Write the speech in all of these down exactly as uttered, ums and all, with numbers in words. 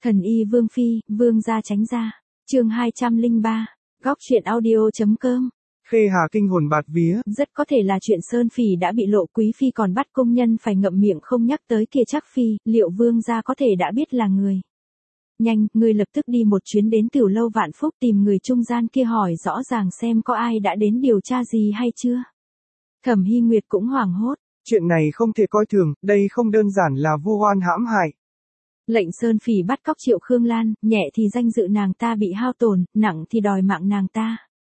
Thần y Vương Phi, Vương gia tránh ra. Chương hai trăm lẻ ba, góc truyện audio.com. Khê Hà kinh hồn bạt vía. Rất có thể là chuyện Sơn Phỉ đã bị lộ, Quý Phi còn bắt công nhân phải ngậm miệng không nhắc tới kia chắc Phi, liệu Vương gia có thể đã biết là người. Nhanh, ngươi lập tức đi một chuyến đến Tiểu Lâu Vạn Phúc tìm người trung gian kia hỏi rõ ràng xem có ai đã đến điều tra gì hay chưa. Thẩm Hy Nguyệt cũng hoảng hốt. Chuyện này không thể coi thường, đây không đơn giản là vu oan hãm hại. Lệnh Sơn Phỉ bắt cóc Triệu Khương Lan, nhẹ thì danh dự nàng ta bị hao tổn, nặng thì đòi mạng nàng ta.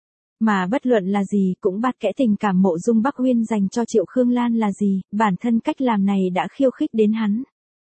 Mà bất luận là gì cũng bắt kẽ tình cảm Mộ Dung Bắc Uyên dành cho Triệu Khương Lan là gì, bản thân cách làm này đã khiêu khích đến hắn.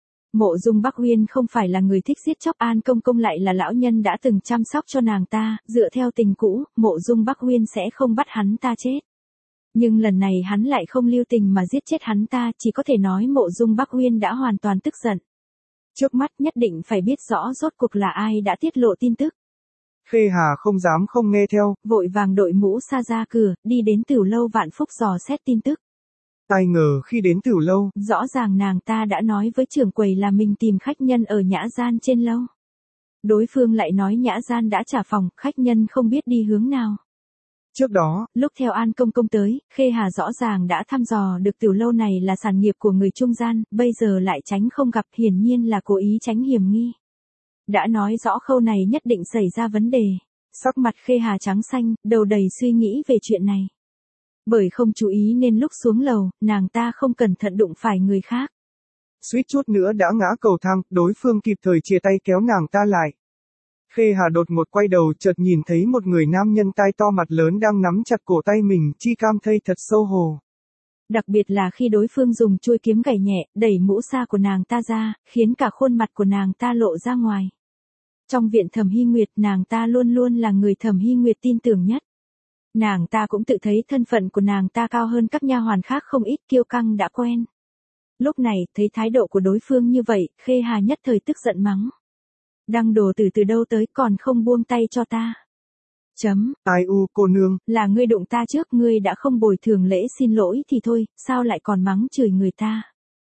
Mộ Dung Bắc Uyên không phải là người thích giết chóc, An Công Công lại là lão nhân đã từng chăm sóc cho nàng ta, dựa theo tình cũ, Mộ Dung Bắc Uyên sẽ không bắt hắn ta chết. Nhưng lần này hắn lại không lưu tình mà giết chết hắn ta, chỉ có thể nói Mộ Dung Bắc Uyên đã hoàn toàn tức giận. Trước mắt nhất định phải biết rõ rốt cuộc là ai đã tiết lộ tin tức. Khê Hà không dám không nghe theo, vội vàng đội mũ sa ra cửa, đi đến Tiểu Lâu Vạn Phúc dò xét tin tức. Ai ngờ khi đến Tiểu Lâu, rõ ràng nàng ta đã nói với trưởng quầy là mình tìm khách nhân ở nhã gian trên lâu. Đối phương lại nói nhã gian đã trả phòng, khách nhân không biết đi hướng nào. Trước đó, lúc theo An Công Công tới, Khê Hà rõ ràng đã thăm dò được Tiểu Lâu này là sản nghiệp của người trung gian, bây giờ lại tránh không gặp, hiển nhiên là cố ý tránh hiểm nghi. Đã nói rõ khâu này nhất định xảy ra vấn đề. Sắc mặt Khê Hà trắng xanh, đầu đầy suy nghĩ về chuyện này. Bởi không chú ý nên lúc xuống lầu, nàng ta không cẩn thận đụng phải người khác. Suýt chút nữa đã ngã cầu thang, đối phương kịp thời chia tay kéo nàng ta lại. Khê Hà đột ngột quay đầu chợt nhìn thấy một người nam nhân tai to mặt lớn đang nắm chặt cổ tay mình, chi cam thây thật xấu hổ. Đặc biệt là khi đối phương dùng chuôi kiếm gảy nhẹ, đẩy mũ sa của nàng ta ra, khiến cả khuôn mặt của nàng ta lộ ra ngoài. Trong viện Thẩm Hy Nguyệt, nàng ta luôn luôn là người Thẩm Hy Nguyệt tin tưởng nhất. Nàng ta cũng tự thấy thân phận của nàng ta cao hơn các nha hoàn khác không ít, kiêu căng đã quen. Lúc này, thấy thái độ của đối phương như vậy, Khê Hà nhất thời tức giận mắng. Đăng đồ từ từ đâu tới còn không buông tay cho ta. Chấm. Ai u cô nương. Là ngươi đụng ta trước, ngươi đã không bồi thường lễ xin lỗi thì thôi, sao lại còn mắng chửi người ta.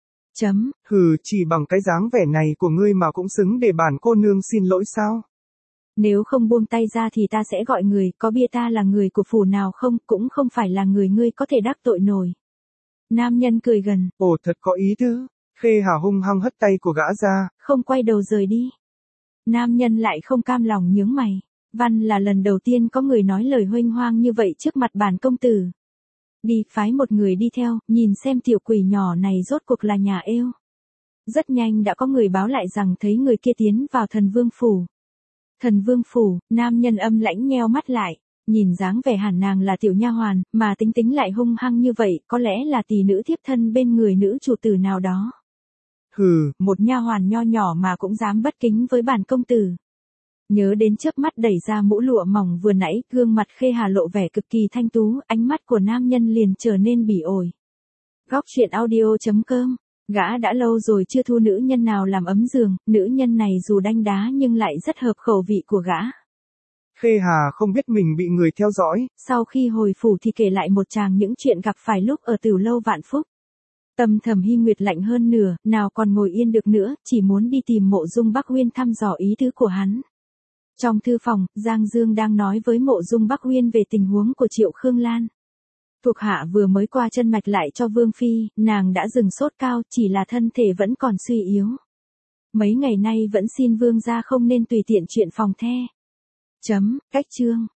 Chấm. Hừ, chỉ bằng cái dáng vẻ này của ngươi mà cũng xứng để bản cô nương xin lỗi sao? Nếu không buông tay ra thì ta sẽ gọi người, có bia ta là người của phủ nào không, cũng không phải là người ngươi có thể đắc tội nổi. Nam nhân cười gần. Ồ, thật có ý tứ. Khê Hà hung hăng hất tay của gã ra. Không quay đầu rời đi. Nam nhân lại không cam lòng nhướng mày. Văn là lần đầu tiên có người nói lời huênh hoang như vậy trước mặt bản công tử. Đi, phái một người đi theo, nhìn xem tiểu quỷ nhỏ này rốt cuộc là nhà êu. Rất nhanh đã có người báo lại rằng thấy người kia tiến vào Thần Vương phủ. Thần Vương phủ, nam nhân âm lãnh nheo mắt lại, nhìn dáng vẻ hẳn nàng là tiểu nha hoàn, mà tính tính lại hung hăng như vậy, có lẽ là tỷ nữ thiếp thân bên người nữ chủ tử nào đó. Hừ, một nha hoàn nho nhỏ mà cũng dám bất kính với bản công tử. Nhớ đến chớp mắt đẩy ra mũ lụa mỏng vừa nãy, gương mặt Khê Hà lộ vẻ cực kỳ thanh tú, ánh mắt của nam nhân liền trở nên bỉ ổi. Góc truyện audio.com. Gã đã lâu rồi chưa thu nữ nhân nào làm ấm giường, nữ nhân này dù đanh đá nhưng lại rất hợp khẩu vị của gã. Khê Hà không biết mình bị người theo dõi. Sau khi hồi phủ thì kể lại một tràng những chuyện gặp phải lúc ở Tiểu Lâu Vạn Phúc. Tâm Thẩm Hy Nguyệt lạnh hơn nửa, nào còn ngồi yên được nữa, chỉ muốn đi tìm Mộ Dung Bắc Uyên thăm dò ý tứ của hắn. Trong thư phòng, Giang Dương đang nói với Mộ Dung Bắc Uyên về tình huống của Triệu Khương Lan. Thuộc hạ vừa mới qua chân mạch lại cho Vương Phi, nàng đã dừng sốt cao, chỉ là thân thể vẫn còn suy yếu. Mấy ngày nay vẫn xin Vương gia không nên tùy tiện chuyện phòng the. Chấm, cách chương.